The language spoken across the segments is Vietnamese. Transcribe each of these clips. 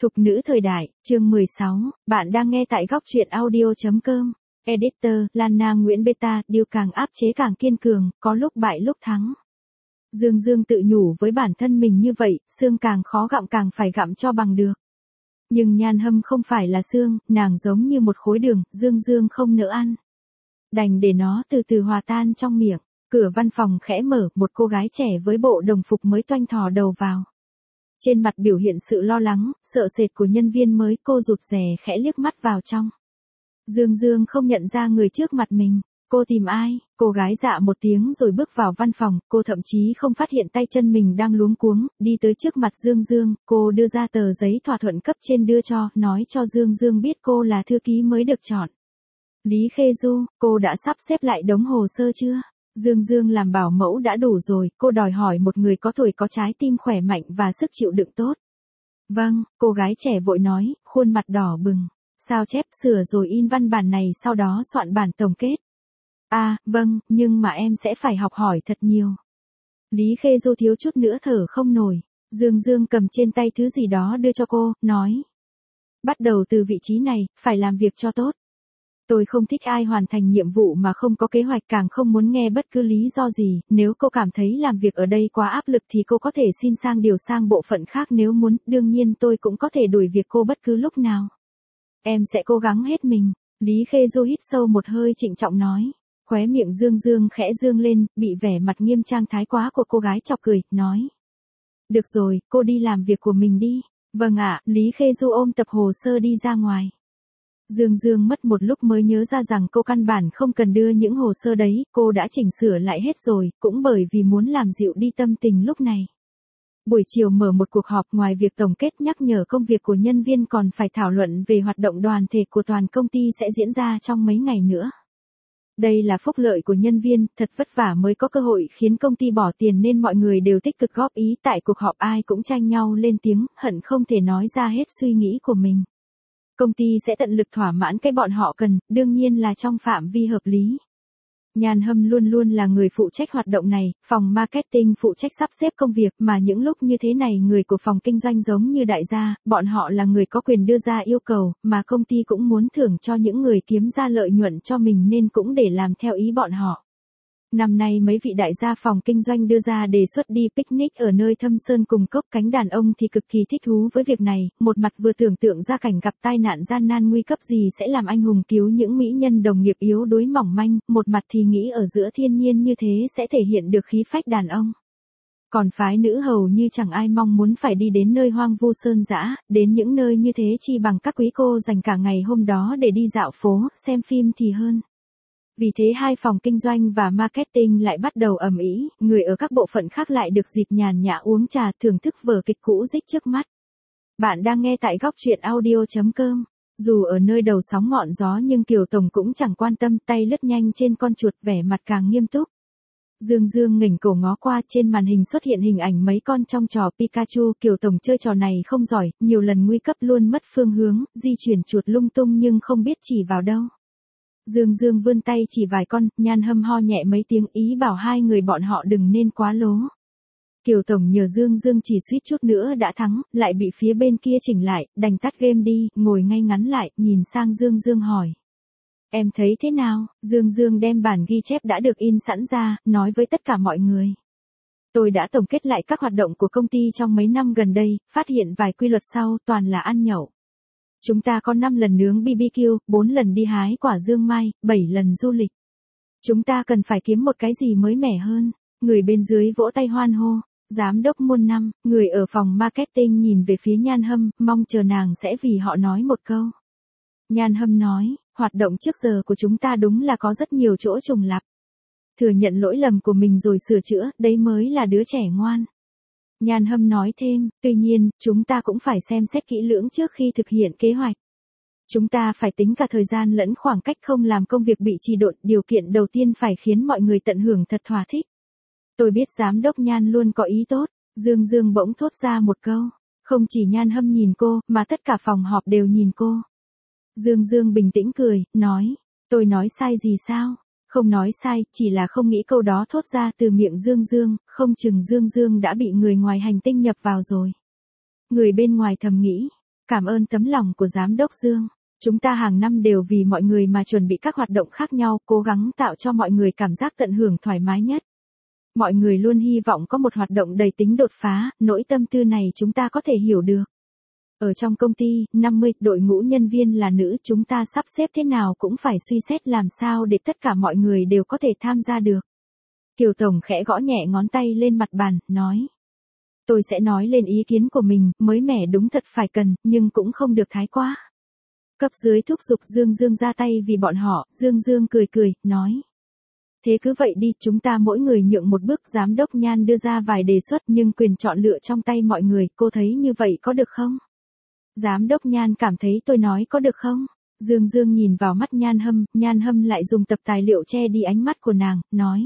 Thục nữ thời đại, chương 16, bạn đang nghe tại góc truyện audio.com. Editor, Lana Nguyễn Beta, điều càng áp chế càng kiên cường, có lúc bại lúc thắng. Dương Dương tự nhủ với bản thân mình như vậy, xương càng khó gặm càng phải gặm cho bằng được. Nhưng Nhan Hâm không phải là xương, nàng giống như một khối đường, Dương Dương không nỡ ăn. Đành để nó từ từ hòa tan trong miệng. Cửa văn phòng khẽ mở, một cô gái trẻ với bộ đồng phục mới toanh thò đầu vào. Trên mặt biểu hiện sự lo lắng, sợ sệt của nhân viên mới, cô rụt rè khẽ liếc mắt vào trong. Dương Dương không nhận ra người trước mặt mình. Cô tìm ai? Cô gái dạ một tiếng rồi bước vào văn phòng, cô thậm chí không phát hiện tay chân mình đang luống cuống, đi tới trước mặt Dương Dương, cô đưa ra tờ giấy thỏa thuận cấp trên đưa cho, nói cho Dương Dương biết cô là thư ký mới được chọn. Lý Khê Du, cô đã sắp xếp lại đống hồ sơ chưa? Dương Dương làm bảo mẫu đã đủ rồi, cô đòi hỏi một người có tuổi có trái tim khỏe mạnh và sức chịu đựng tốt. Vâng, cô gái trẻ vội nói, khuôn mặt đỏ bừng. Sao chép, sửa rồi in văn bản này sau đó soạn bản tổng kết. À, vâng, nhưng mà em sẽ phải học hỏi thật nhiều. Lý Khê Du thiếu chút nữa thở không nổi. Dương Dương cầm trên tay thứ gì đó đưa cho cô, nói. Bắt đầu từ vị trí này, phải làm việc cho tốt. Tôi không thích ai hoàn thành nhiệm vụ mà không có kế hoạch, càng không muốn nghe bất cứ lý do gì, nếu cô cảm thấy làm việc ở đây quá áp lực thì cô có thể xin điều sang bộ phận khác nếu muốn, đương nhiên tôi cũng có thể đuổi việc cô bất cứ lúc nào. Em sẽ cố gắng hết mình, Lý Khê Du hít sâu một hơi trịnh trọng nói. Khóe miệng Dương Dương khẽ dương lên, bị vẻ mặt nghiêm trang thái quá của cô gái chọc cười, nói. Được rồi, cô đi làm việc của mình đi. Vâng ạ, Lý Khê Du ôm tập hồ sơ đi ra ngoài. Dương Dương mất một lúc mới nhớ ra rằng cô căn bản không cần đưa những hồ sơ đấy, cô đã chỉnh sửa lại hết rồi, cũng bởi vì muốn làm dịu đi tâm tình lúc này. Buổi chiều mở một cuộc họp, ngoài việc tổng kết nhắc nhở công việc của nhân viên còn phải thảo luận về hoạt động đoàn thể của toàn công ty sẽ diễn ra trong mấy ngày nữa. Đây là phúc lợi của nhân viên, thật vất vả mới có cơ hội khiến công ty bỏ tiền nên mọi người đều tích cực góp ý, tại cuộc họp ai cũng tranh nhau lên tiếng, hận không thể nói ra hết suy nghĩ của mình. Công ty sẽ tận lực thỏa mãn cái bọn họ cần, đương nhiên là trong phạm vi hợp lý. Nhan Hâm luôn luôn là người phụ trách hoạt động này, phòng marketing phụ trách sắp xếp công việc, mà những lúc như thế này người của phòng kinh doanh giống như đại gia, bọn họ là người có quyền đưa ra yêu cầu, mà công ty cũng muốn thưởng cho những người kiếm ra lợi nhuận cho mình nên cũng để làm theo ý bọn họ. Năm nay mấy vị đại gia phòng kinh doanh đưa ra đề xuất đi picnic ở nơi thâm sơn cùng cốc, cánh đàn ông thì cực kỳ thích thú với việc này, một mặt vừa tưởng tượng ra cảnh gặp tai nạn gian nan nguy cấp gì sẽ làm anh hùng cứu những mỹ nhân đồng nghiệp yếu đuối mỏng manh, một mặt thì nghĩ ở giữa thiên nhiên như thế sẽ thể hiện được khí phách đàn ông. Còn phái nữ hầu như chẳng ai mong muốn phải đi đến nơi hoang vu sơn dã, đến những nơi như thế chi bằng các quý cô dành cả ngày hôm đó để đi dạo phố, xem phim thì hơn. Vì thế hai phòng kinh doanh và marketing lại bắt đầu ầm ĩ, người ở các bộ phận khác lại được dịp nhàn nhã uống trà thưởng thức vở kịch cũ rích trước mắt. Bạn đang nghe tại góc truyện audio.com. Dù ở nơi đầu sóng ngọn gió nhưng Kiều Tổng cũng chẳng quan tâm, tay lướt nhanh trên con chuột, vẻ mặt càng nghiêm túc. Dương Dương nghỉnh cổ ngó qua, trên màn hình xuất hiện hình ảnh mấy con trong trò Pikachu. Kiều Tổng chơi trò này không giỏi, nhiều lần nguy cấp luôn mất phương hướng, di chuyển chuột lung tung nhưng không biết chỉ vào đâu. Dương Dương vươn tay chỉ vài con, Nhan Hâm ho nhẹ mấy tiếng ý bảo hai người bọn họ đừng nên quá lố. Kiều Tổng nhờ Dương Dương chỉ suýt chút nữa đã thắng, lại bị phía bên kia chỉnh lại, đành tắt game đi, ngồi ngay ngắn lại, nhìn sang Dương Dương hỏi. Em thấy thế nào? Dương Dương đem bản ghi chép đã được in sẵn ra, nói với tất cả mọi người. Tôi đã tổng kết lại các hoạt động của công ty trong mấy năm gần đây, phát hiện vài quy luật sau, toàn là ăn nhậu. Chúng ta có 5 lần nướng BBQ, 4 lần đi hái quả dương mai, 7 lần du lịch. Chúng ta cần phải kiếm một cái gì mới mẻ hơn. Người bên dưới vỗ tay hoan hô. Giám đốc muôn năm, người ở phòng marketing nhìn về phía Nhan Hâm, mong chờ nàng sẽ vì họ nói một câu. Nhan Hâm nói, hoạt động trước giờ của chúng ta đúng là có rất nhiều chỗ trùng lặp. Thừa nhận lỗi lầm của mình rồi sửa chữa, đấy mới là đứa trẻ ngoan. Nhan Hâm nói thêm, tuy nhiên, chúng ta cũng phải xem xét kỹ lưỡng trước khi thực hiện kế hoạch. Chúng ta phải tính cả thời gian lẫn khoảng cách, không làm công việc bị trì độn, điều kiện đầu tiên phải khiến mọi người tận hưởng thật thỏa thích. Tôi biết giám đốc Nhan luôn có ý tốt, Dương Dương bỗng thốt ra một câu, không chỉ Nhan Hâm nhìn cô, mà tất cả phòng họp đều nhìn cô. Dương Dương bình tĩnh cười, nói, tôi nói sai gì sao? Không nói sai, chỉ là không nghĩ câu đó thốt ra từ miệng Dương Dương, không chừng Dương Dương đã bị người ngoài hành tinh nhập vào rồi. Người bên ngoài thầm nghĩ, Cảm ơn tấm lòng của Giám đốc Dương. Chúng ta hàng năm đều vì mọi người mà chuẩn bị các hoạt động khác nhau, cố gắng tạo cho mọi người cảm giác tận hưởng thoải mái nhất. Mọi người luôn hy vọng có một hoạt động đầy tính đột phá, nỗi tâm tư này chúng ta có thể hiểu được. Ở trong công ty, 50 đội ngũ nhân viên là nữ, chúng ta sắp xếp thế nào cũng phải suy xét làm sao để tất cả mọi người đều có thể tham gia được. Kiều Tổng khẽ gõ nhẹ ngón tay lên mặt bàn, nói. Tôi sẽ nói lên ý kiến của mình, mới mẻ đúng thật phải cần, nhưng cũng không được thái quá. Cấp dưới thúc giục Dương Dương ra tay vì bọn họ, Dương Dương cười cười, nói. Thế cứ vậy đi, chúng ta mỗi người nhượng một bước. Giám đốc Nhan đưa ra vài đề xuất nhưng quyền chọn lựa trong tay mọi người, cô thấy như vậy có được không? Giám đốc Nhan cảm thấy tôi nói có được không? Dương Dương nhìn vào mắt Nhan Hâm lại dùng tập tài liệu che đi ánh mắt của nàng, nói.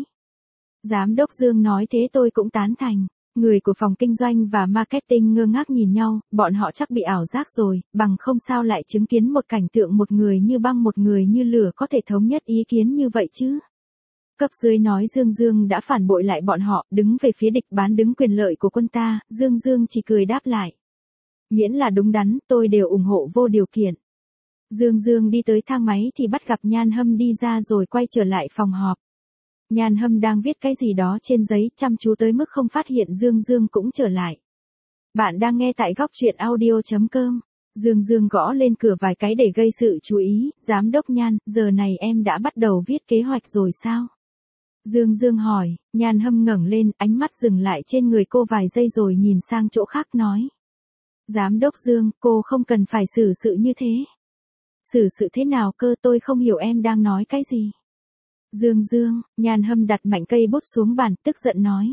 Giám đốc Dương nói thế tôi cũng tán thành. Người của phòng kinh doanh và marketing ngơ ngác nhìn nhau, bọn họ chắc bị ảo giác rồi, bằng không sao lại chứng kiến một cảnh tượng một người như băng một người như lửa có thể thống nhất ý kiến như vậy chứ. Cấp dưới nói Dương Dương đã phản bội lại bọn họ, đứng về phía địch, bán đứng quyền lợi của quân ta, Dương Dương chỉ cười đáp lại. Miễn là đúng đắn, tôi đều ủng hộ vô điều kiện. Dương Dương đi tới thang máy thì bắt gặp Nhan Hâm đi ra rồi quay trở lại phòng họp. Nhan Hâm đang viết cái gì đó trên giấy, chăm chú tới mức không phát hiện Dương Dương cũng trở lại. Bạn đang nghe tại góc truyện audio.com. Dương Dương gõ lên cửa vài cái để gây sự chú ý. Giám đốc Nhan, giờ này em đã bắt đầu viết kế hoạch rồi sao? Dương Dương hỏi. Nhan Hâm ngẩng lên, ánh mắt dừng lại trên người cô vài giây rồi nhìn sang chỗ khác nói. Giám đốc Dương, cô không cần phải xử sự như thế. Xử sự thế nào cơ, tôi không hiểu em đang nói cái gì. Dương Dương, Nhan Hâm đặt mạnh cây bút xuống bàn, tức giận nói.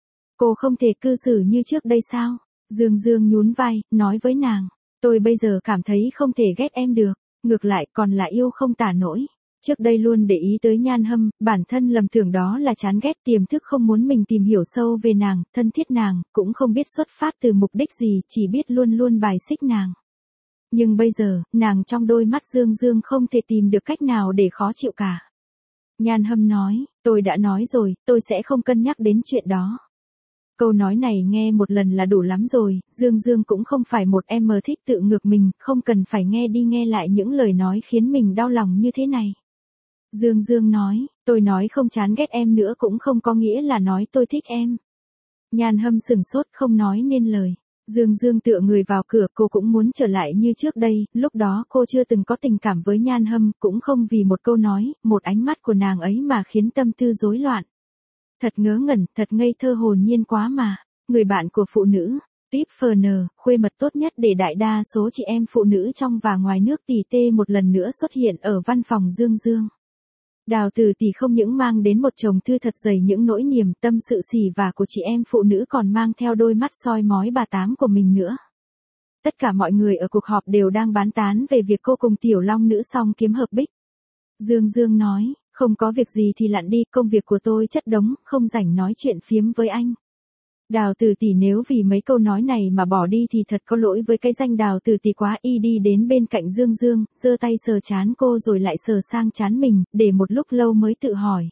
Cô không thể cư xử như trước đây sao? Dương Dương nhún vai, nói với nàng. Tôi bây giờ cảm thấy không thể ghét em được, ngược lại còn là yêu không tả nổi. Trước đây luôn để ý tới Nhan Hâm, bản thân lầm tưởng đó là chán ghét, tiềm thức không muốn mình tìm hiểu sâu về nàng, thân thiết nàng, cũng không biết xuất phát từ mục đích gì, chỉ biết luôn luôn bài xích nàng. Nhưng bây giờ, nàng trong đôi mắt Dương Dương không thể tìm được cách nào để khó chịu cả. Nhan Hâm nói, tôi đã nói rồi, tôi sẽ không cân nhắc đến chuyện đó. Câu nói này nghe một lần là đủ lắm rồi, Dương Dương cũng không phải một em thích tự ngược mình, không cần phải nghe đi nghe lại những lời nói khiến mình đau lòng như thế này. Dương Dương nói, tôi nói không chán ghét em nữa cũng không có nghĩa là nói tôi thích em. Nhan Hâm sừng sốt không nói nên lời. Dương Dương tựa người vào cửa, cô cũng muốn trở lại như trước đây, lúc đó cô chưa từng có tình cảm với Nhan Hâm, cũng không vì một câu nói, một ánh mắt của nàng ấy mà khiến tâm tư rối loạn. Thật ngớ ngẩn, thật ngây thơ hồn nhiên quá mà. Người bạn của phụ nữ, Tip FN, khuê mật tốt nhất để đại đa số chị em phụ nữ trong và ngoài nước tỉ tê một lần nữa xuất hiện ở văn phòng Dương Dương. Đào Tử Tỷ không những mang đến một chồng thư thật dày những nỗi niềm tâm sự xỉ vả của chị em phụ nữ, còn mang theo đôi mắt soi mói bà Tám của mình nữa. Tất cả mọi người ở cuộc họp đều đang bán tán về việc cô cùng Tiểu Long Nữ song kiếm hợp bích. Dương Dương nói, không có việc gì thì lặn đi, công việc của tôi chất đống, không rảnh nói chuyện phiếm với anh. Đào Tử Tỷ nếu vì mấy câu nói này mà bỏ đi thì thật có lỗi với cái danh Đào Tử Tỷ quá. Y đi đến bên cạnh Dương Dương, giơ tay sờ trán cô rồi lại sờ sang trán mình, để một lúc lâu mới tự hỏi.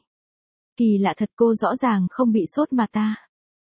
Kỳ lạ thật, cô rõ ràng không bị sốt mà ta.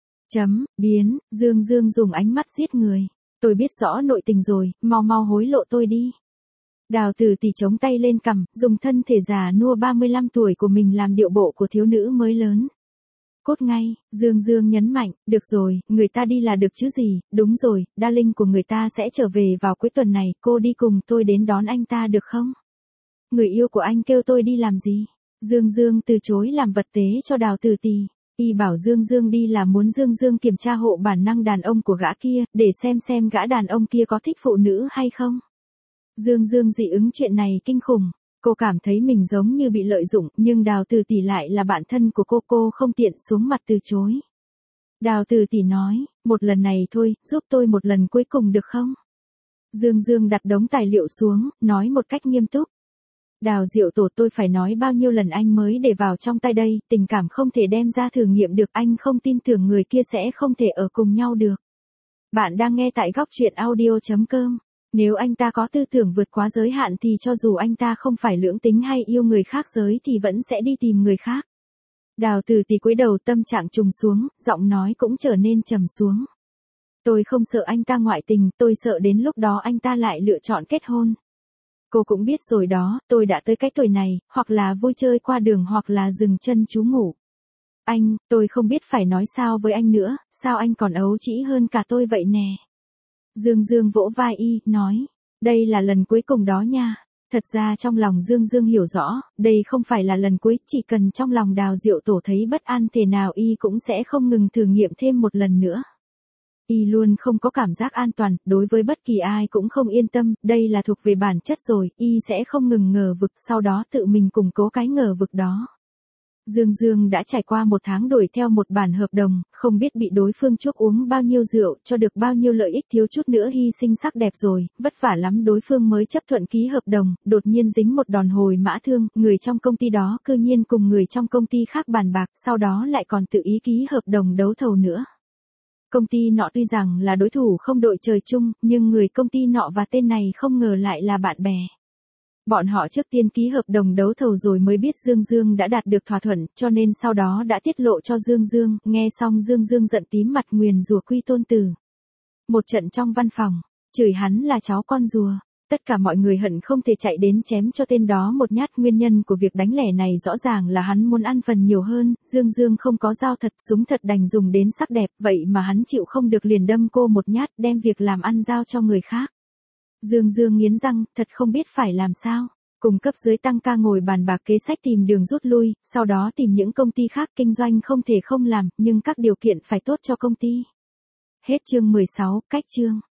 Biến, Dương Dương dùng ánh mắt giết người. Tôi biết rõ nội tình rồi, mau mau hối lộ tôi đi. Đào Tử Tỷ chống tay lên cằm, dùng thân thể già nua 35 tuổi của mình làm điệu bộ của thiếu nữ mới lớn. Cốt ngay, Dương Dương nhấn mạnh, được rồi, người ta đi là được chứ gì, đúng rồi, darling của người ta sẽ trở về vào cuối tuần này, cô đi cùng tôi đến đón anh ta được không? Người yêu của anh kêu tôi đi làm gì? Dương Dương từ chối làm vật tế cho Đào Tử Tỷ. Y bảo Dương Dương đi là muốn Dương Dương kiểm tra hộ bản năng đàn ông của gã kia, để xem gã đàn ông kia có thích phụ nữ hay không. Dương Dương dị ứng chuyện này kinh khủng. Cô cảm thấy mình giống như bị lợi dụng, nhưng Đào Tử Tỷ lại là bạn thân của cô không tiện xuống mặt từ chối. Đào Tử Tỷ nói, một lần này thôi, giúp tôi một lần cuối cùng được không? Dương Dương đặt đống tài liệu xuống, nói một cách nghiêm túc. Đào Diệu Tổ, tôi phải nói bao nhiêu lần anh mới để vào trong tay đây, tình cảm không thể đem ra thử nghiệm được, anh không tin tưởng người kia sẽ không thể ở cùng nhau được. Bạn đang nghe tại góc truyện audio.com. Nếu anh ta có tư tưởng vượt quá giới hạn thì cho dù anh ta không phải lưỡng tính hay yêu người khác giới thì vẫn sẽ đi tìm người khác. Đào Tử Tỷ cúi đầu, tâm trạng trùng xuống, giọng nói cũng trở nên trầm xuống. Tôi không sợ anh ta ngoại tình, tôi sợ đến lúc đó anh ta lại lựa chọn kết hôn. Cô cũng biết rồi đó, tôi đã tới cái tuổi này, hoặc là vui chơi qua đường hoặc là dừng chân trú ngụ. Anh, tôi không biết phải nói sao với anh nữa, sao anh còn ấu trĩ hơn cả tôi vậy nè. Dương Dương vỗ vai y, nói, đây là lần cuối cùng đó nha. Thật ra trong lòng Dương Dương hiểu rõ, đây không phải là lần cuối, chỉ cần trong lòng Đào Diệu Tổ thấy bất an thế nào y cũng sẽ không ngừng thử nghiệm thêm một lần nữa. Y luôn không có cảm giác an toàn, đối với bất kỳ ai cũng không yên tâm, đây là thuộc về bản chất rồi, y sẽ không ngừng ngờ vực, sau đó tự mình củng cố cái ngờ vực đó. Dương Dương đã trải qua 1 tháng đuổi theo một bản hợp đồng, không biết bị đối phương chuốc uống bao nhiêu rượu, cho được bao nhiêu lợi ích, thiếu chút nữa hy sinh sắc đẹp rồi, vất vả lắm đối phương mới chấp thuận ký hợp đồng, đột nhiên dính một đòn hồi mã thương, người trong công ty đó cư nhiên cùng người trong công ty khác bàn bạc, sau đó lại còn tự ý ký hợp đồng đấu thầu nữa. Công ty nọ tuy rằng là đối thủ không đội trời chung, nhưng người công ty nọ và tên này không ngờ lại là bạn bè. Bọn họ trước tiên ký hợp đồng đấu thầu rồi mới biết Dương Dương đã đạt được thỏa thuận, cho nên sau đó đã tiết lộ cho Dương Dương, nghe xong Dương Dương giận tím mặt nguyền rủa quy tôn tử. Một trận trong văn phòng, chửi hắn là cháu con rùa. Tất cả mọi người hận không thể chạy đến chém cho tên đó một nhát, nguyên nhân của việc đánh lẻ này rõ ràng là hắn muốn ăn phần nhiều hơn, Dương Dương không có dao thật, súng thật đành dùng đến sắc đẹp, vậy mà hắn chịu không được liền đâm cô một nhát, đem việc làm ăn giao cho người khác. Dương Dương nghiến răng, thật không biết phải làm sao. Cùng cấp dưới tăng ca ngồi bàn bạc kế sách tìm đường rút lui, sau đó tìm những công ty khác kinh doanh không thể không làm, nhưng các điều kiện phải tốt cho công ty. Hết chương 16, cách chương.